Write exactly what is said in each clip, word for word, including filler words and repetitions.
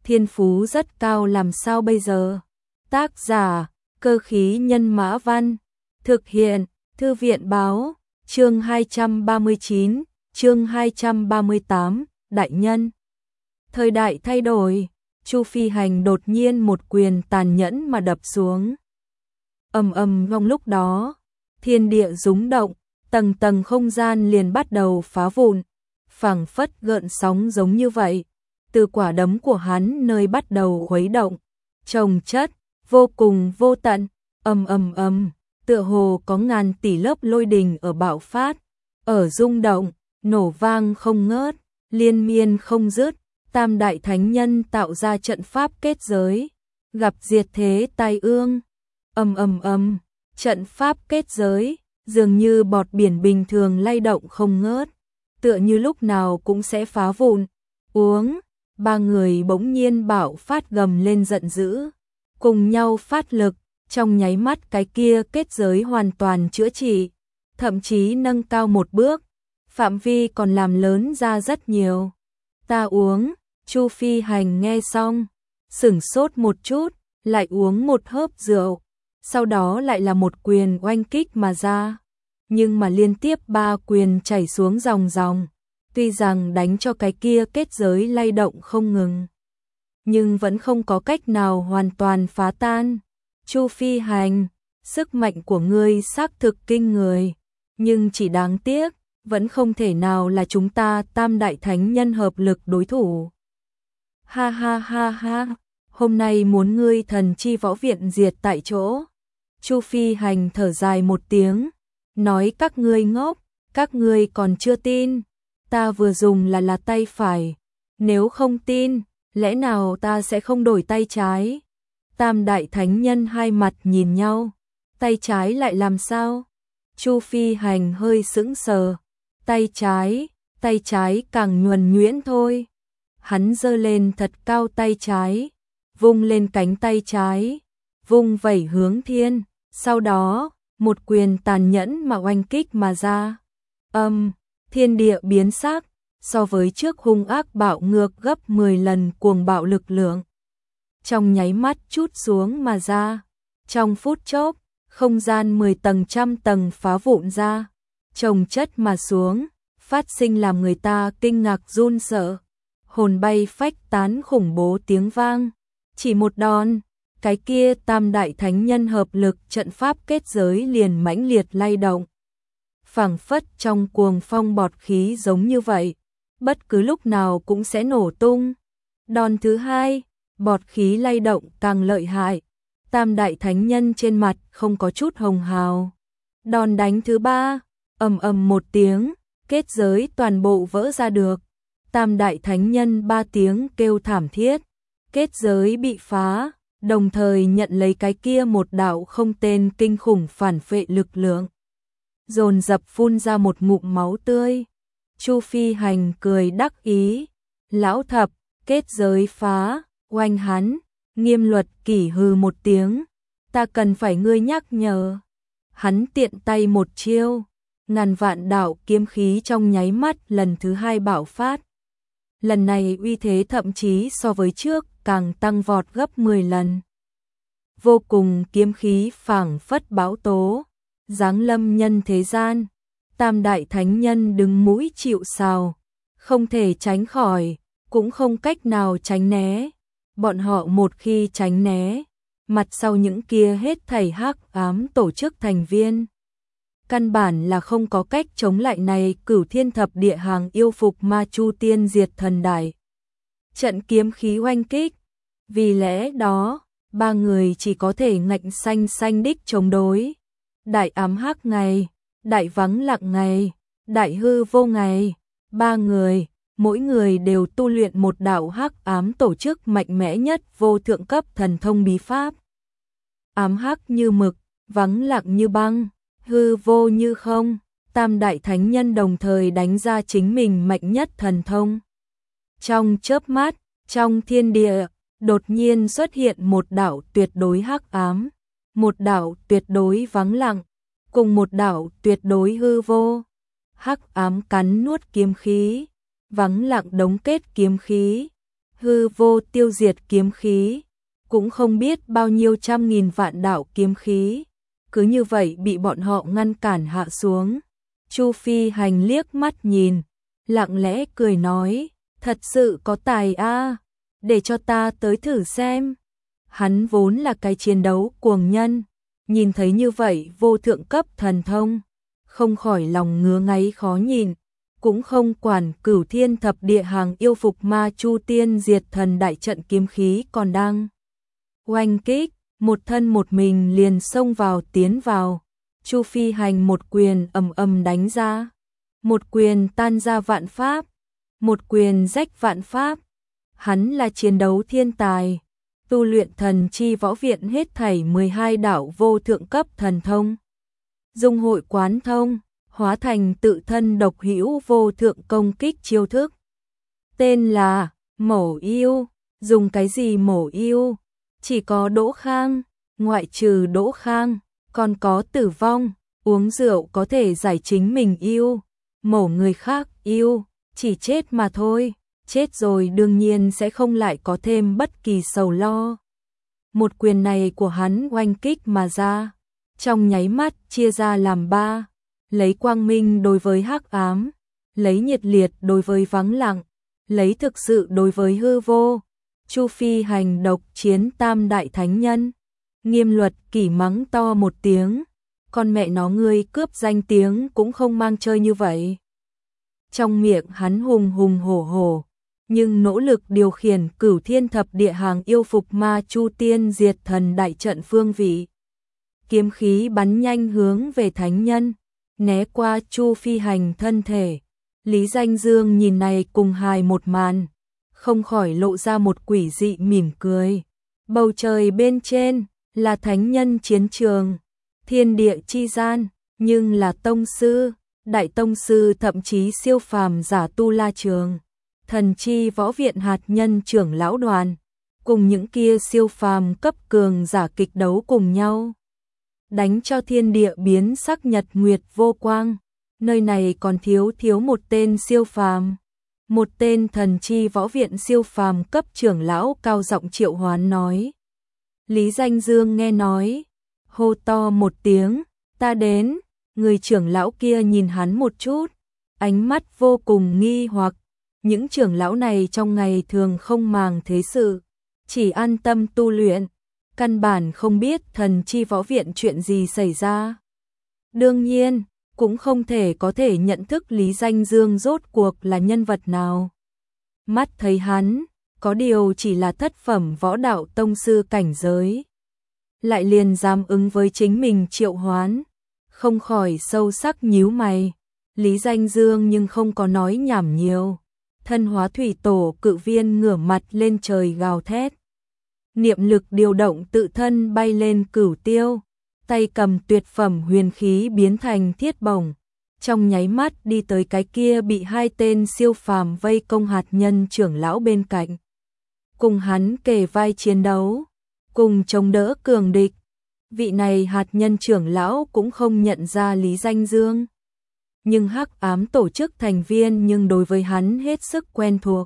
thiên phú rất cao làm sao bây giờ? Tác giả, Cơ khí nhân mã văn, thực hiện, Thư viện báo, chương hai trăm ba mươi chín, chương hai trăm ba mươi tám, đại nhân. Thời đại thay đổi, Chu Phi Hành đột nhiên một quyền tàn nhẫn mà đập xuống. Ầm ầm, trong lúc đó, thiên địa rúng động, tầng tầng không gian liền bắt đầu phá vụn, phảng phất gợn sóng giống như vậy. Từ quả đấm của hắn nơi bắt đầu khuấy động, chồng chất, vô cùng vô tận, ầm ầm ầm, tựa hồ có ngàn tỷ lớp lôi đình ở bạo phát, ở rung động, nổ vang không ngớt, liên miên không dứt. Tam đại thánh nhân tạo ra trận pháp kết giới, gặp diệt thế tai ương. Ầm ầm ầm, trận pháp kết giới dường như bọt biển bình thường lay động không ngớt, tựa như lúc nào cũng sẽ phá vụn. Uống, ba người bỗng nhiên bạo phát gầm lên giận dữ, cùng nhau phát lực, trong nháy mắt cái kia kết giới hoàn toàn chữa trị, thậm chí nâng cao một bước, phạm vi còn làm lớn ra rất nhiều. Ta uống. Chu Phi Hành nghe xong, sửng sốt một chút, lại uống một hớp rượu, sau đó lại là một quyền oanh kích mà ra. Nhưng mà liên tiếp ba quyền chảy xuống dòng dòng, tuy rằng đánh cho cái kia kết giới lay động không ngừng, nhưng vẫn không có cách nào hoàn toàn phá tan. Chu Phi Hành, sức mạnh của ngươi xác thực kinh người, nhưng chỉ đáng tiếc, vẫn không thể nào là chúng ta tam đại thánh nhân hợp lực đối thủ. Ha ha ha ha, hôm nay muốn ngươi thần chi võ viện diệt tại chỗ. Chu Phi Hành thở dài một tiếng, nói các ngươi ngốc, các ngươi còn chưa tin, ta vừa dùng là là tay phải, nếu không tin, lẽ nào ta sẽ không đổi tay trái? Tam đại thánh nhân hai mặt nhìn nhau, tay trái lại làm sao? Chu Phi Hành hơi sững sờ, tay trái, tay trái càng nhuần nhuyễn thôi. Hắn giơ lên thật cao tay trái, vung lên cánh tay trái, vung vẩy hướng thiên, sau đó, một quyền tàn nhẫn mà oanh kích mà ra. Âm, thiên địa biến sắc, so với trước hung ác bạo ngược gấp mười lần cuồng bạo lực lượng. Trong nháy mắt trút xuống mà ra, trong phút chốc, không gian mười tầng trăm tầng phá vụn ra, chồng chất mà xuống, phát sinh làm người ta kinh ngạc run sợ. Hồn bay phách tán khủng bố tiếng vang, chỉ một đòn, cái kia tam đại thánh nhân hợp lực trận pháp kết giới liền mãnh liệt lay động. Phảng phất trong cuồng phong bọt khí giống như vậy, bất cứ lúc nào cũng sẽ nổ tung. Đòn thứ hai, bọt khí lay động càng lợi hại, tam đại thánh nhân trên mặt không có chút hồng hào. Đòn đánh thứ ba, ầm ầm một tiếng, kết giới toàn bộ vỡ ra được. Tam đại thánh nhân ba tiếng kêu thảm thiết, kết giới bị phá, đồng thời nhận lấy cái kia một đạo không tên kinh khủng phản phệ lực lượng. Dồn dập phun ra một ngụm máu tươi. Chu Phi Hành cười đắc ý, lão thập, kết giới phá, oanh hắn, Nghiêm Luật Kỷ hừ một tiếng, ta cần phải ngươi nhắc nhở. Hắn tiện tay một chiêu, ngàn vạn đạo kiếm khí trong nháy mắt lần thứ hai bạo phát. Lần này uy thế thậm chí so với trước càng tăng vọt gấp mười lần. Vô cùng kiếm khí phảng phất bão tố, giáng lâm nhân thế gian. Tam đại thánh nhân đứng mũi chịu sào, không thể tránh khỏi, cũng không cách nào tránh né. Bọn họ một khi tránh né, mặt sau những kia hết thảy hắc ám tổ chức thành viên, căn bản là không có cách chống lại này cửu thiên thập địa hàng yêu phục ma chu tiên diệt thần đại. Trận kiếm khí oanh kích, vì lẽ đó, ba người chỉ có thể ngạnh xanh xanh đích chống đối. Đại ám hắc ngày, đại vắng lặng ngày, đại hư vô ngày, ba người, mỗi người đều tu luyện một đạo hắc ám tổ chức mạnh mẽ nhất vô thượng cấp thần thông bí pháp. Ám hắc như mực, vắng lặng như băng, hư vô như không, tam đại thánh nhân đồng thời đánh ra chính mình mạnh nhất thần thông. Trong chớp mắt, trong thiên địa, đột nhiên xuất hiện một đạo tuyệt đối hắc ám, một đạo tuyệt đối vắng lặng, cùng một đạo tuyệt đối hư vô. Hắc ám cắn nuốt kiếm khí, vắng lặng đống kết kiếm khí, hư vô tiêu diệt kiếm khí, cũng không biết bao nhiêu trăm nghìn vạn đạo kiếm khí, cứ như vậy bị bọn họ ngăn cản hạ xuống. Chu Phi Hành liếc mắt nhìn, lặng lẽ cười nói, thật sự có tài a, để cho ta tới thử xem. Hắn vốn là cái chiến đấu cuồng nhân, nhìn thấy như vậy vô thượng cấp thần thông, không khỏi lòng ngứa ngáy khó nhìn, cũng không quản cửu thiên thập địa hàng yêu phục ma chu tiên diệt thần đại trận kiếm khí còn đang oanh kích, một thân một mình liền xông vào tiến vào. Chu Phi Hành một quyền ầm ầm đánh ra, một quyền tan ra vạn pháp, một quyền rách vạn pháp. Hắn là chiến đấu thiên tài, tu luyện thần chi võ viện hết thảy mười hai đạo vô thượng cấp thần thông, dung hội quán thông, hóa thành tự thân độc hữu vô thượng công kích chiêu thức. Tên là Mổ Yêu. Dùng cái gì mổ yêu? Chỉ có Đỗ Khang, ngoại trừ Đỗ Khang, còn có Tử Vong. Uống rượu có thể giải chính mình yêu, mổ người khác yêu, chỉ chết mà thôi. Chết rồi đương nhiên sẽ không lại có thêm bất kỳ sầu lo. Một quyền này của hắn oanh kích mà ra, trong nháy mắt chia ra làm ba, lấy quang minh đối với hắc ám, lấy nhiệt liệt đối với vắng lặng, lấy thực sự đối với hư vô. Chu Phi Hành độc chiến tam đại thánh nhân, Nghiêm Luật Kỷ mắng to một tiếng, con mẹ nó ngươi cướp danh tiếng cũng không mang chơi như vậy. Trong miệng hắn hùng hùng hổ hổ, nhưng nỗ lực điều khiển cửu thiên thập địa hàng yêu phục ma chu tiên diệt thần đại trận phương vị. Kiếm khí bắn nhanh hướng về thánh nhân, né qua Chu Phi Hành thân thể. Lý Danh Dương nhìn này cùng hài một màn, không khỏi lộ ra một quỷ dị mỉm cười. Bầu trời bên trên là thánh nhân chiến trường, thiên địa chi gian, nhưng là tông sư, đại tông sư thậm chí siêu phàm giả tu la trường, thần chi võ viện hạt nhân trưởng lão đoàn, cùng những kia siêu phàm cấp cường giả kịch đấu cùng nhau, đánh cho thiên địa biến sắc nhật nguyệt vô quang. Nơi này còn thiếu thiếu một tên siêu phàm, một tên thần chi võ viện siêu phàm cấp trưởng lão cao giọng triệu hoán nói. Lý Danh Dương nghe nói, hô to một tiếng, ta đến. Người trưởng lão kia nhìn hắn một chút, ánh mắt vô cùng nghi hoặc. Những trưởng lão này trong ngày thường không màng thế sự, chỉ an tâm tu luyện, căn bản không biết thần chi võ viện chuyện gì xảy ra. Đương nhiên, cũng không thể có thể nhận thức Lý Danh Dương rốt cuộc là nhân vật nào. Mắt thấy hắn, có điều chỉ là thất phẩm võ đạo tông sư cảnh giới, lại liền dám ứng với chính mình triệu hoán, không khỏi sâu sắc nhíu mày. Lý Danh Dương nhưng không có nói nhảm nhiều, thân hóa thủy tổ cự viên ngửa mặt lên trời gào thét. Niệm lực điều động tự thân bay lên cửu tiêu, tay cầm tuyệt phẩm huyền khí biến thành thiết bổng, trong nháy mắt đi tới cái kia bị hai tên siêu phàm vây công hạt nhân trưởng lão bên cạnh. Cùng hắn kề vai chiến đấu, cùng chống đỡ cường địch. Vị này hạt nhân trưởng lão cũng không nhận ra Lý Danh Dương, nhưng hắc ám tổ chức thành viên nhưng đối với hắn hết sức quen thuộc.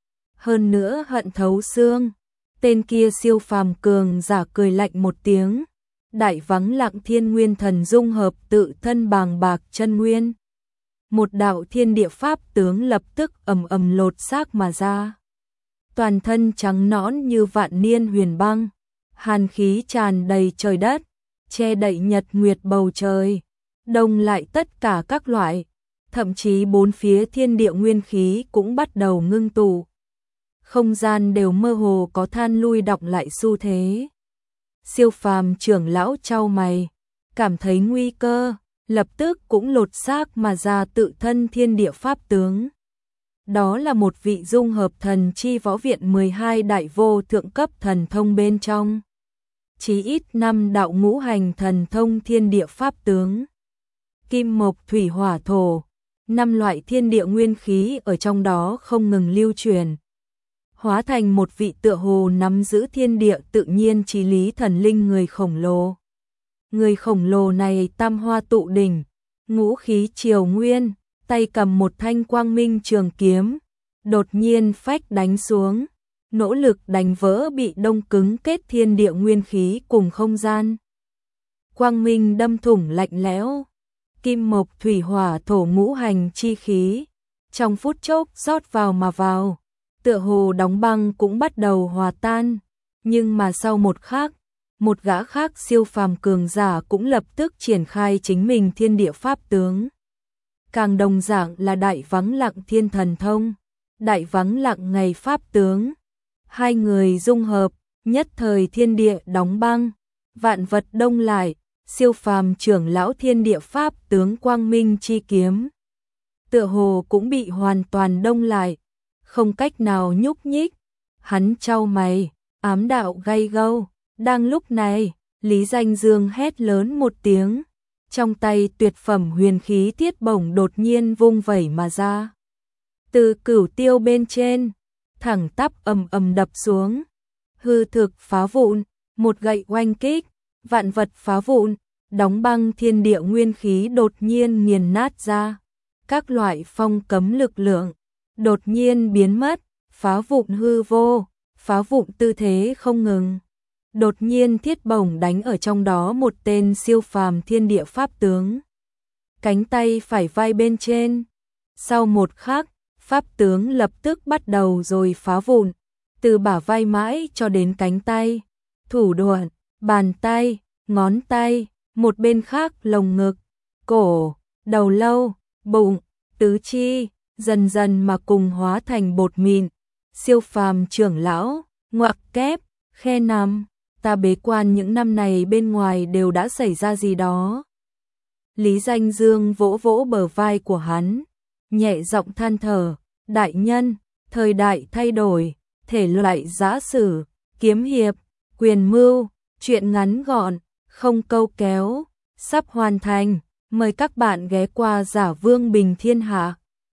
Hơn nữa hận thấu xương, tên kia siêu phàm cường giả cười lạnh một tiếng, đại vắng lặng thiên nguyên thần dung hợp tự thân bàng bạc chân nguyên. Một đạo thiên địa pháp tướng lập tức ầm ầm lột xác mà ra. Toàn thân trắng nõn như vạn niên huyền băng, hàn khí tràn đầy trời đất, che đậy nhật nguyệt bầu trời, đông lại tất cả các loại, thậm chí bốn phía thiên địa nguyên khí cũng bắt đầu ngưng tụ. Không gian đều mơ hồ có than lui đọng lại xu thế. Siêu phàm trưởng lão chau mày, cảm thấy nguy cơ, lập tức cũng lột xác mà ra tự thân thiên địa pháp tướng. Đó là một vị dung hợp thần chi võ viện mười hai đại vô thượng cấp thần thông bên trong. Chí ít năm đạo ngũ hành thần thông thiên địa pháp tướng. Kim mộc thủy hỏa thổ, năm loại thiên địa nguyên khí ở trong đó không ngừng lưu truyền. Hóa thành một vị tựa hồ nắm giữ thiên địa tự nhiên chí lý thần linh người khổng lồ. Người khổng lồ này tam hoa tụ đỉnh, ngũ khí triều nguyên, tay cầm một thanh quang minh trường kiếm, đột nhiên phách đánh xuống, nỗ lực đánh vỡ bị đông cứng kết thiên địa nguyên khí cùng không gian. Quang minh đâm thủng lạnh lẽo, kim mộc thủy hỏa thổ ngũ hành chi khí, trong phút chốc rót vào mà vào, tựa hồ đóng băng cũng bắt đầu hòa tan, nhưng mà sau một khắc, một gã khác siêu phàm cường giả cũng lập tức triển khai chính mình thiên địa pháp tướng. Càng đồng dạng là đại vắng lặng thiên thần thông, đại vắng lặng ngày pháp tướng. Hai người dung hợp, nhất thời thiên địa đóng băng, vạn vật đông lại, siêu phàm trưởng lão thiên địa pháp tướng quang minh chi kiếm. Tựa hồ cũng bị hoàn toàn đông lại, không cách nào nhúc nhích. Hắn chau mày, ám đạo gay gâu. Đang lúc này, Lý Danh Dương hét lớn một tiếng, trong tay tuyệt phẩm huyền khí thiết bổng đột nhiên vung vẩy mà ra. Từ cửu tiêu bên trên, thẳng tắp ầm ầm đập xuống, hư thực phá vụn, một gậy oanh kích, vạn vật phá vụn, đóng băng thiên địa nguyên khí đột nhiên nghiền nát ra. Các loại phong cấm lực lượng đột nhiên biến mất, phá vụn hư vô, phá vụn tư thế không ngừng. Đột nhiên thiết bổng đánh ở trong đó một tên siêu phàm thiên địa pháp tướng. Cánh tay phải vai bên trên. Sau một khắc, pháp tướng lập tức bắt đầu rồi phá vụn, từ bả vai mãi cho đến cánh tay, thủ đoạn, bàn tay, ngón tay, một bên khác lồng ngực, cổ, đầu lâu, bụng, tứ chi, dần dần mà cùng hóa thành bột mịn. Siêu phàm trưởng lão, ngoặc kép, khe nằm, ta bế quan những năm này bên ngoài đều đã xảy ra gì đó. Lý Danh Dương vỗ vỗ bờ vai của hắn, nhẹ giọng than thở, đại nhân, thời đại thay đổi, thể loại giã sử, kiếm hiệp, quyền mưu, chuyện ngắn gọn, không câu kéo, sắp hoàn thành, mời các bạn ghé qua Giả Vương Bình Thiên Hạ.